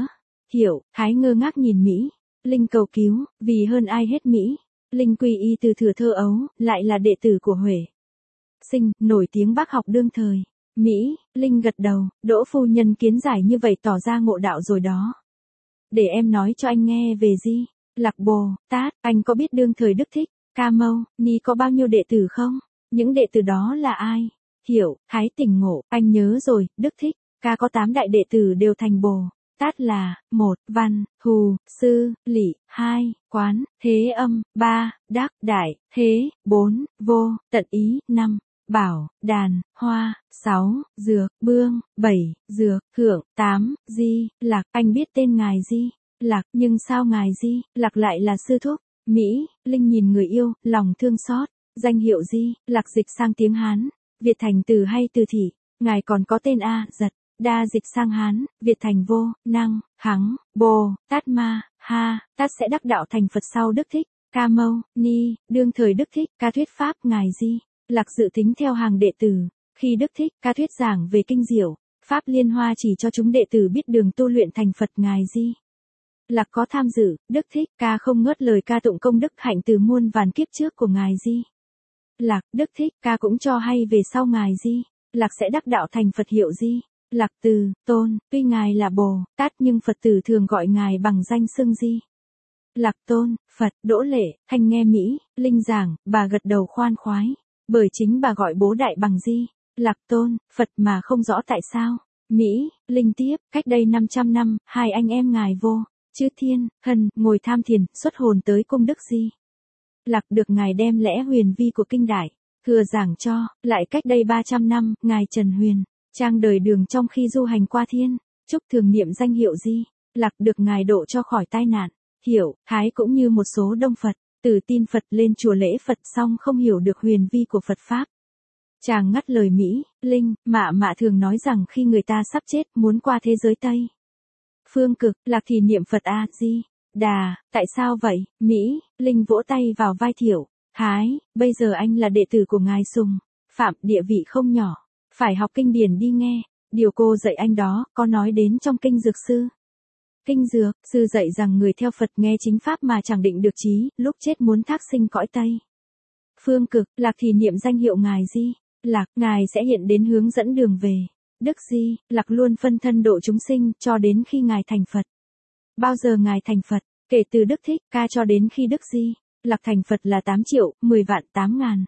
Thiệu, Thái ngơ ngác nhìn Mỹ. Linh cầu cứu, vì hơn ai hết Mỹ. Linh quy y từ thuở thơ ấu, lại là đệ tử của Huệ Sinh, nổi tiếng bác học đương thời. Mỹ, Linh gật đầu, Đỗ phu nhân kiến giải như vậy tỏ ra ngộ đạo rồi đó. Để em nói cho anh nghe về Di, Lạc Bồ Tát, anh có biết đương thời Đức Thích, Ca Mâu Ni có bao nhiêu đệ tử không? Những đệ tử đó là ai? Thiệu, Thái tỉnh ngộ, anh nhớ rồi, Đức Thích, Ca có 8 đại đệ tử đều thành Bồ Tát là: 1. Văn, Thù, Sư, Lị; 2. Quán, Thế Âm; 3. Đắc, Đại, Thế; 4. Vô, Tận Ý; 5. Bảo, Đàn, Hoa; 6. Dược, Bương; 7. Dược, Thượng; 8. Di, Lạc. Anh biết tên ngài Di Lạc, nhưng sao ngài Di Lạc lại là sư thúc? Mỹ, Linh nhìn người yêu, lòng thương xót. Danh hiệu Di Lạc dịch sang tiếng Hán, Việt thành từ hay từ thị. Ngài còn có tên A Giật, đa dịch sang Hán, Việt thành Vô Năng, Hắng, Bồ Tát Ma Ha Tát sẽ đắc đạo thành Phật sau Đức Thích, Ca Mâu Ni. Đương thời Đức Thích Ca thuyết pháp, ngài Di Lạc dự tính theo hàng đệ tử. Khi Đức Thích Ca thuyết giảng về kinh diệu pháp liên hoa chỉ cho chúng đệ tử biết đường tu luyện thành Phật, ngài Di Lạc có tham dự. Đức Thích Ca không ngớt lời ca tụng công đức hạnh từ muôn vàn kiếp trước của ngài Di Lạc. Đức Thích Ca cũng cho hay về sau ngài Di Lạc sẽ đắc đạo thành Phật hiệu Di Lạc Từ Tôn. Tuy ngài là Bồ Tát nhưng Phật tử thường gọi ngài bằng danh xưng Di Lạc Tôn Phật. Đỗ Lệ Thanh nghe Mỹ, Linh giảng, bà gật đầu khoan khoái, bởi chính bà gọi bố đại bằng Di Lạc Tôn Phật mà không rõ tại sao. Mỹ, Linh tiếp, cách đây 500 năm, hai anh em ngài Vô Chư Thiên Hân ngồi tham thiền, xuất hồn tới cung Đức Di Lạc, được ngài đem lẽ huyền vi của kinh Đại Thừa giảng cho. Lại cách đây 300 năm, ngài Trần Huyền Trang đời đường trong khi du hành qua thiên, chúc thường niệm danh hiệu Di Lạc, được ngài độ cho khỏi tai nạn. Thiệu, Thái cũng như một số đông Phật tử tin Phật lên chùa lễ Phật xong không hiểu được huyền vi của Phật Pháp. Chàng ngắt lời Mỹ, Linh, mạ thường nói rằng khi người ta sắp chết muốn qua thế giới Tây Phương Cực, Lạc thì niệm Phật A Di Đà. Tại sao vậy? Mỹ, Linh vỗ tay vào vai Thiệu, Thái, bây giờ anh là đệ tử của ngài Sùng Phạm, địa vị không nhỏ, phải học kinh điển đi nghe. Điều cô dạy anh đó, có nói đến trong kinh Dược Sư. Kinh Dược Sư dạy rằng người theo Phật nghe chính Pháp mà chẳng định được trí, lúc chết muốn thác sinh cõi Tây Phương Cực, Lạc thì niệm danh hiệu ngài Di Lạc, ngài sẽ hiện đến hướng dẫn đường về. Đức Di Lạc luôn phân thân độ chúng sinh, cho đến khi ngài thành Phật. Bao giờ ngài thành Phật? Kể từ Đức Thích Ca cho đến khi Đức Di Lạc thành Phật là 8 triệu, 10 vạn 8 ngàn.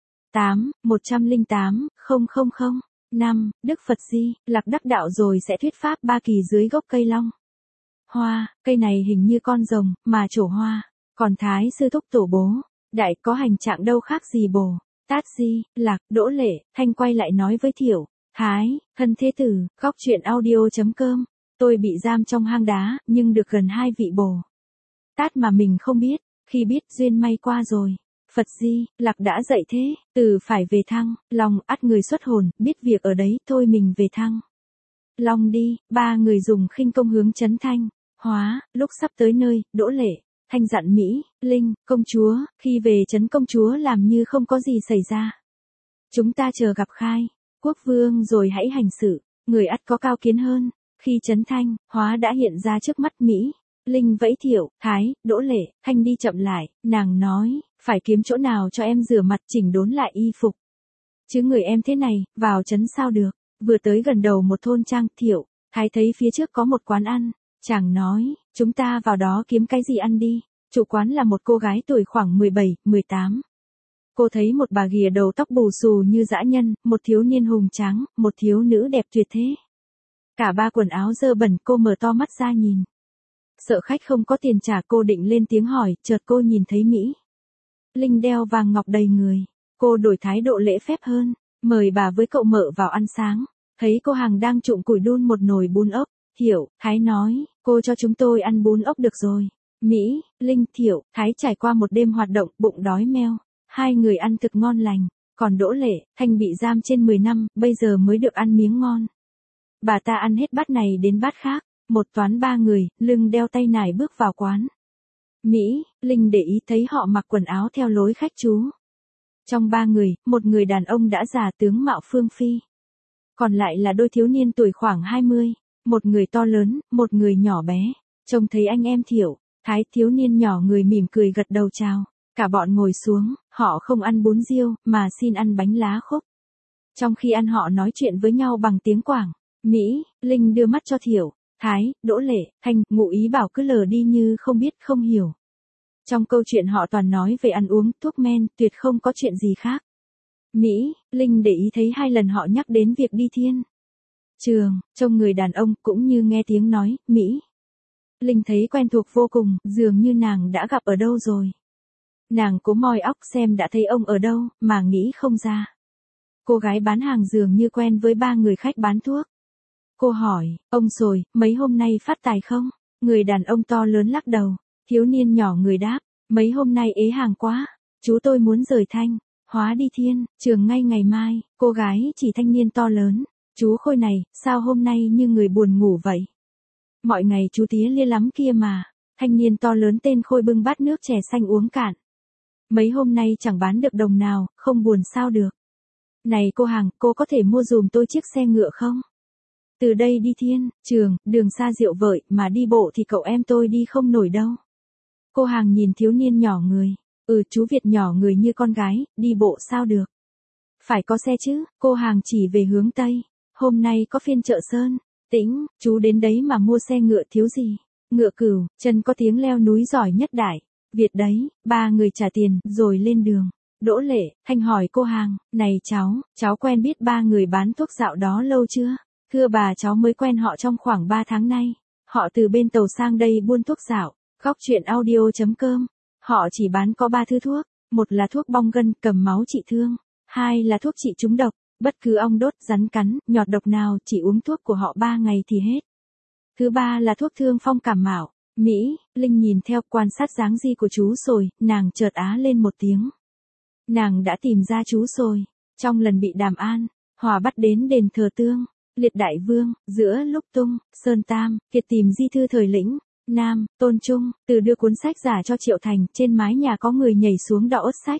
108,000 năm. Đức Phật Di Lạc đắc đạo rồi sẽ thuyết pháp ba kỳ dưới gốc cây long hoa. Cây này hình như con rồng, mà trổ hoa. Còn Thái sư thúc tổ bố đại có hành trạng đâu khác gì Bồ Tát Di Lạc. Đỗ Lệ Thanh quay lại nói với Thiệu, Thái, Thân thế tử, góc truyện audio.com. Tôi bị giam trong hang đá, nhưng được gần 2 vị Bồ Tát mà mình không biết. Khi biết duyên may qua rồi, Phật Di Lạc đã dạy thế, từ phải về Thăng Long, ắt người xuất hồn, biết việc ở đấy, thôi mình về Thăng Long đi. Ba người dùng khinh công hướng trấn Thanh Hóa. Lúc sắp tới nơi, Đỗ Lệ Thanh dặn Mỹ, Linh, công chúa, khi về trấn công chúa làm như không có gì xảy ra. Chúng ta chờ gặp Khai Quốc Vương rồi hãy hành sự, người ắt có cao kiến hơn. Khi trấn Thanh Hóa đã hiện ra trước mắt Mỹ, Linh vẫy Thiệu, Thái, Đỗ Lệ Thanh đi chậm lại, nàng nói, phải kiếm chỗ nào cho em rửa mặt chỉnh đốn lại y phục. Chứ người em thế này, vào trấn sao được. Vừa tới gần đầu một thôn trang, Thiệu, Thái thấy phía trước có một quán ăn. Chàng nói, chúng ta vào đó kiếm cái gì ăn đi. Chủ quán là một cô gái tuổi khoảng 17, 18. Cô thấy một bà ghìa đầu tóc bù xù như dã nhân, một thiếu niên hùng tráng, một thiếu nữ đẹp tuyệt thế. Cả ba quần áo dơ bẩn, cô mở to mắt ra nhìn. Sợ khách không có tiền trả, cô định lên tiếng hỏi, chợt cô nhìn thấy Mỹ Linh đeo vàng ngọc đầy người. Cô đổi thái độ lễ phép hơn, mời bà với cậu mợ vào ăn sáng. Thấy cô hàng đang trụng củi đun một nồi bún ốc, Thiệu, Thái nói, cô cho chúng tôi ăn bún ốc được rồi. Mỹ, Linh, Thiệu, Thái trải qua một đêm hoạt động, bụng đói meo. Hai người ăn thực ngon lành. Còn Đỗ Lệ Thanh bị giam trên 10 năm, bây giờ mới được ăn miếng ngon. Bà ta ăn hết bát này đến bát khác. Một toán ba người, lưng đeo tay nải bước vào quán. Mỹ, Linh để ý thấy họ mặc quần áo theo lối khách chú. Trong ba người, một người đàn ông đã già tướng mạo phương phi. Còn lại là đôi thiếu niên tuổi khoảng 20, một người to lớn, một người nhỏ bé. Trông thấy anh em Thiệu, Thái thiếu niên nhỏ người mỉm cười gật đầu chào. Cả bọn ngồi xuống, họ không ăn bún riêu, mà xin ăn bánh lá khúc. Trong khi ăn họ nói chuyện với nhau bằng tiếng Quảng, Mỹ, Linh đưa mắt cho Thiệu, Thái, Đỗ Lệ, Thanh, ngụ ý bảo cứ lờ đi như không biết không hiểu. Trong câu chuyện họ toàn nói về ăn uống, thuốc men, tuyệt không có chuyện gì khác. Mỹ, Linh để ý thấy 2 lần họ nhắc đến việc đi thiên trường, trông người đàn ông cũng như nghe tiếng nói, Mỹ. Linh thấy quen thuộc vô cùng, dường như nàng đã gặp ở đâu rồi. Nàng cố moi óc xem đã thấy ông ở đâu, mà nghĩ không ra. Cô gái bán hàng dường như quen với 3 người khách bán thuốc. Cô hỏi, ông rồi, mấy hôm nay phát tài không? Người đàn ông to lớn lắc đầu. Thiếu niên nhỏ người đáp, mấy hôm nay ế hàng quá. Chú tôi muốn rời Thanh Hóa đi thiên trường ngay ngày mai. Cô gái chỉ thanh niên to lớn. Chú Khôi này, sao hôm nay như người buồn ngủ vậy? Mọi ngày chú tía lia lắm kia mà. Thanh niên to lớn tên Khôi bưng bát nước chè xanh uống cạn. Mấy hôm nay chẳng bán được đồng nào, không buồn sao được. Này cô hàng, cô có thể mua dùm tôi chiếc xe ngựa không? Từ đây đi thiên trường, đường xa diệu vợi, mà đi bộ thì cậu em tôi đi không nổi đâu. Cô hàng nhìn thiếu niên nhỏ người. Chú Việt nhỏ người như con gái, đi bộ sao được? Phải có xe chứ. Cô hàng chỉ về hướng Tây. Hôm nay có phiên chợ Sơn Tĩnh, chú đến đấy mà mua xe ngựa thiếu gì? Ngựa Cửu, chân có tiếng leo núi giỏi nhất đại Việt đấy. 3 người trả tiền, rồi lên đường. Đỗ Lệ, Thanh hỏi cô hàng, này cháu quen biết 3 người bán thuốc dạo đó lâu chưa? Thưa bà, cháu mới quen họ trong khoảng 3 tháng nay. Họ từ bên Tàu sang đây buôn thuốc dạo. Góc chuyện audio.com. Họ chỉ bán có 3 thứ thuốc. Một là thuốc bong gân, cầm máu trị thương. 2 là thuốc trị trúng độc. Bất cứ ong đốt, rắn cắn, nhọt độc nào, chỉ uống thuốc của họ 3 ngày thì hết. Thứ 3 là thuốc thương phong cảm mạo. Mỹ, Linh nhìn theo quan sát dáng di của chú rồi, nàng chợt á lên một tiếng. Nàng đã tìm ra chú rồi. Trong lần bị Đàm An, Hòa bắt đến đền thờ Tương Liệt Đại Vương, giữa lúc Tung, Sơn Tam, Kiệt tìm di thư thời lĩnh Nam, Tôn Trung, từ đưa cuốn sách giả cho Triệu Thành, trên mái nhà có người nhảy xuống đọ ốt sách.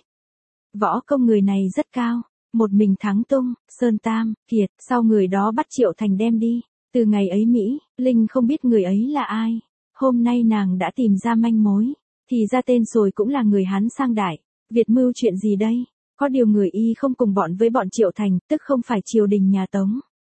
Võ công người này rất cao, một mình thắng Tung, Sơn Tam, Kiệt, sau người đó bắt Triệu Thành đem đi. Từ ngày ấy Mỹ, Linh không biết người ấy là ai. Hôm nay nàng đã tìm ra manh mối, thì ra tên rồi cũng là người Hán sang Đại Việt mưu chuyện gì đây? Có điều người y không cùng bọn với bọn Triệu Thành, tức không phải triều đình nhà Tống.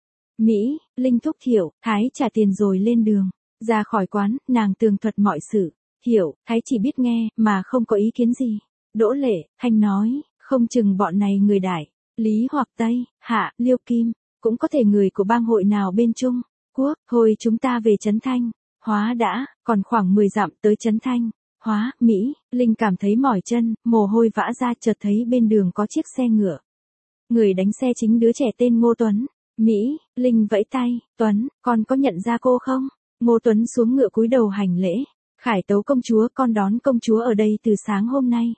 Mỹ, Linh thúc Thiệu, Thái trả tiền rồi lên đường. Ra khỏi quán, nàng tường thuật mọi sự. Thiệu, Thái chỉ biết nghe, mà không có ý kiến gì. Đỗ Lệ, Thanh nói, không chừng bọn này người Đại Lý hoặc Tây Hạ, Liêu Kim, cũng có thể người của bang hội nào bên Trung Quốc. Thôi chúng ta về Trấn Thanh Hóa đã, còn khoảng 10 dặm tới Trấn Thanh Hóa, Mỹ, Linh cảm thấy mỏi chân, mồ hôi vã ra, chợt thấy bên đường có chiếc xe ngựa. Người đánh xe chính đứa trẻ tên Ngô Tuấn. Mỹ, Linh vẫy tay, Tuấn, con có nhận ra cô không? Ngô Tuấn xuống ngựa cúi đầu hành lễ. Khải tấu công chúa, con đón công chúa ở đây từ sáng hôm nay.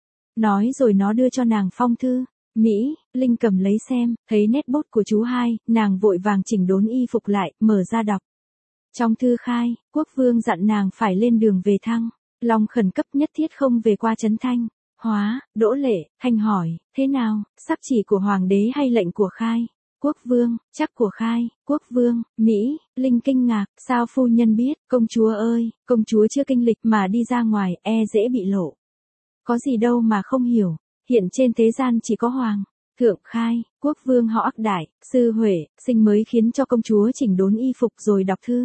Nói rồi nó đưa cho nàng phong thư. Mỹ, Linh cầm lấy xem, thấy nét bút của chú hai, nàng vội vàng chỉnh đốn y phục lại, mở ra đọc. Trong thư khai, quốc vương dặn nàng phải lên đường về Thăng Long khẩn cấp nhất thiết không về qua Trấn Thanh Hóa. Đỗ Lệ, Thanh hỏi, thế nào, sắc chỉ của hoàng đế hay lệnh của khai? Quốc vương, chắc của khai. Quốc vương, Mỹ, Linh kinh ngạc, sao phu nhân biết? Công chúa ơi, công chúa chưa kinh lịch mà đi ra ngoài, dễ bị lộ. Có gì đâu mà không hiểu, hiện trên thế gian chỉ có hoàng thượng khai, quốc vương họ Ác Đại, sư Huệ, sinh mới khiến cho công chúa chỉnh đốn y phục rồi đọc thư.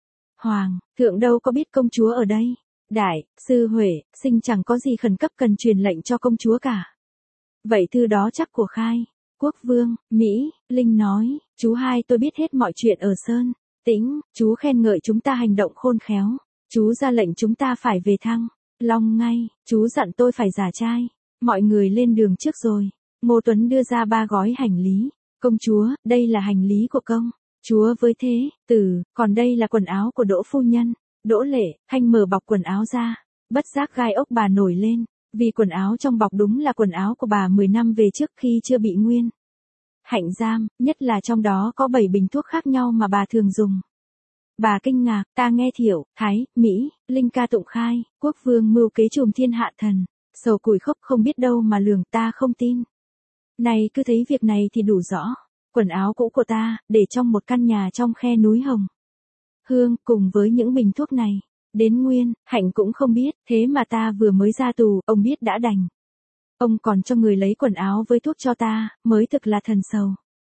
Hoàng thượng đâu có biết công chúa ở đây. Đại, sư Huệ, sinh chẳng có gì khẩn cấp cần truyền lệnh cho công chúa cả. Vậy thư đó chắc của khai. Quốc vương, Mỹ, Linh nói, chú hai tôi biết hết mọi chuyện ở Sơn Tĩnh, chú khen ngợi chúng ta hành động khôn khéo. Chú ra lệnh chúng ta phải về Thăng Long ngay, chú dặn tôi phải giả trai. Mọi người lên đường trước rồi. Ngô Tuấn đưa ra 3 gói hành lý. Công chúa, đây là hành lý của công chúa với thế tử, còn đây là quần áo của Đỗ phu nhân. Đỗ Lệ, Thanh mở bọc quần áo ra. Bất giác gai ốc bà nổi lên, vì quần áo trong bọc đúng là quần áo của bà 10 năm về trước khi chưa bị Nguyên Hạnh giam, nhất là trong đó có 7 bình thuốc khác nhau mà bà thường dùng. Bà kinh ngạc, ta nghe Thiệu, Thái, Mỹ, Linh ca tụng khai, quốc vương mưu kế trùm thiên hạ thần, sầu củi khốc không biết đâu mà lường, ta không tin. Này cứ thấy việc này thì đủ rõ. Quần áo cũ của ta, để trong một căn nhà trong khe núi Hồng Hương, cùng với những bình thuốc này, Đến Nguyên, Hạnh cũng không biết, thế mà ta vừa mới ra tù, ông biết đã đành. Ông còn cho người lấy quần áo với thuốc cho ta, mới thực là thần sầu.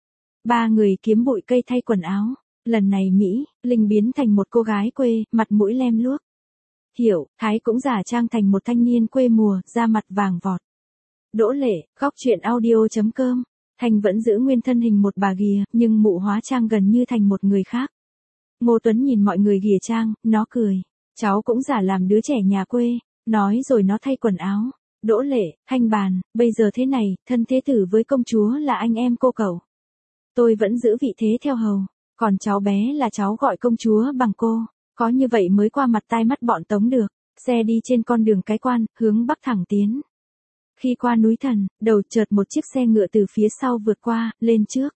Ba người kiếm bụi cây thay quần áo. Lần này Mỹ, Linh biến thành một cô gái quê, mặt mũi lem luốc. Hiểu, Thái cũng giả trang thành một thanh niên quê mùa, da mặt vàng vọt. Đỗ Lệ, góc chuyện audio.com. Thành vẫn giữ nguyên thân hình một bà ghìa, nhưng mụ hóa trang gần như thành một người khác. Ngô Tuấn nhìn mọi người ghìa trang, nó cười. Cháu cũng giả làm đứa trẻ nhà quê, nói rồi nó thay quần áo. Đỗ Lệ, Thanh bàn, bây giờ thế này, thân thế tử với công chúa là anh em cô cậu. Tôi vẫn giữ vị thế theo hầu, còn cháu bé là cháu gọi công chúa bằng cô, có như vậy mới qua mặt tai mắt bọn Tống được. Xe đi trên con đường Cái Quan, hướng bắc thẳng tiến. Khi qua núi Thần, đầu chợt một chiếc xe ngựa từ phía sau vượt qua, lên trước.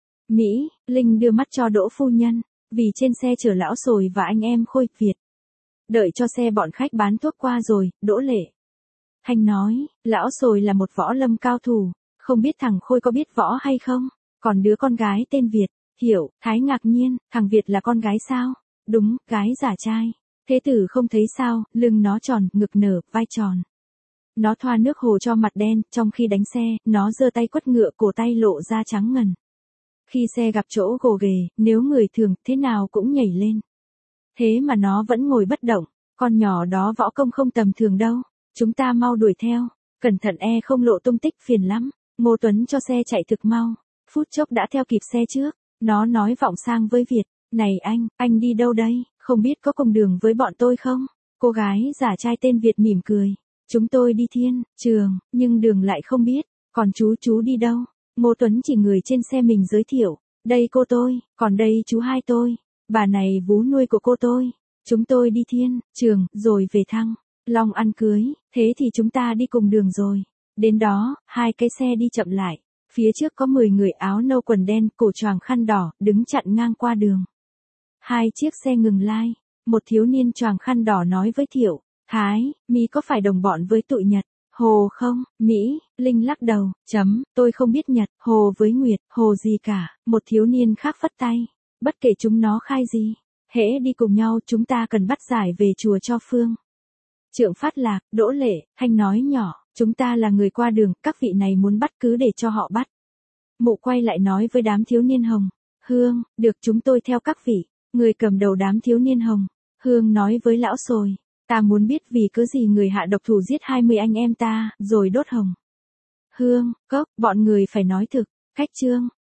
Mỹ, Linh đưa mắt cho Đỗ phu nhân, vì trên xe chở lão Sồi và anh em Khôi, Việt. Đợi cho xe bọn khách bán thuốc qua rồi, Đỗ Lệ. Thanh nói, lão Sồi là một võ lâm cao thủ, không biết thằng Khôi có biết võ hay không, còn đứa con gái tên Việt. Hiểu, Thái ngạc nhiên, thằng Việt là con gái sao? Đúng, gái giả trai. Thế tử không thấy sao, lưng nó tròn, ngực nở, vai tròn. Nó thoa nước hồ cho mặt đen, trong khi đánh xe, nó giơ tay quất ngựa, cổ tay lộ ra trắng ngần. Khi xe gặp chỗ gồ ghề, nếu người thường, thế nào cũng nhảy lên. Thế mà nó vẫn ngồi bất động, con nhỏ đó võ công không tầm thường đâu, chúng ta mau đuổi theo, cẩn thận không lộ tung tích phiền lắm. Ngô Tuấn cho xe chạy thực mau, phút chốc đã theo kịp xe trước, nó nói vọng sang với Việt, này anh đi đâu đây, không biết có cùng đường với bọn tôi không? Cô gái giả trai tên Việt mỉm cười, chúng tôi đi Thiên, Trường, nhưng đường lại không biết, còn chú đi đâu? Ngô Tuấn chỉ người trên xe mình giới thiệu, đây cô tôi, còn đây chú hai tôi, bà này vú nuôi của cô tôi, chúng tôi đi Thiên, Trường, rồi về Thăng, Long ăn cưới, thế thì chúng ta đi cùng đường rồi. Đến đó, hai cái xe đi chậm lại, phía trước có 10 người áo nâu quần đen, cổ choàng khăn đỏ, đứng chặn ngang qua đường. Hai chiếc xe ngừng lai, một thiếu niên choàng khăn đỏ nói với Thiệu, Thái, mi có phải đồng bọn với tụi Nhật? Hồ không? Mỹ, Linh lắc đầu, tôi không biết Nhật, Hồ với Nguyệt, Hồ gì cả, một thiếu niên khác phất tay, bất kể chúng nó khai gì, hễ đi cùng nhau chúng ta cần bắt giải về chùa cho Phương. Trượng Phát Lạc, Đỗ Lệ, Thanh nói nhỏ, chúng ta là người qua đường, các vị này muốn bắt cứ để cho họ bắt. Mụ quay lại nói với đám thiếu niên hồng, Hương, được chúng tôi theo các vị, người cầm đầu đám thiếu niên hồng. Hương nói với lão Sồi, ta muốn biết vì cớ gì người hạ độc thủ giết 20 anh em ta, rồi đốt hồng. Hương, bọn người phải nói thực, cách trương,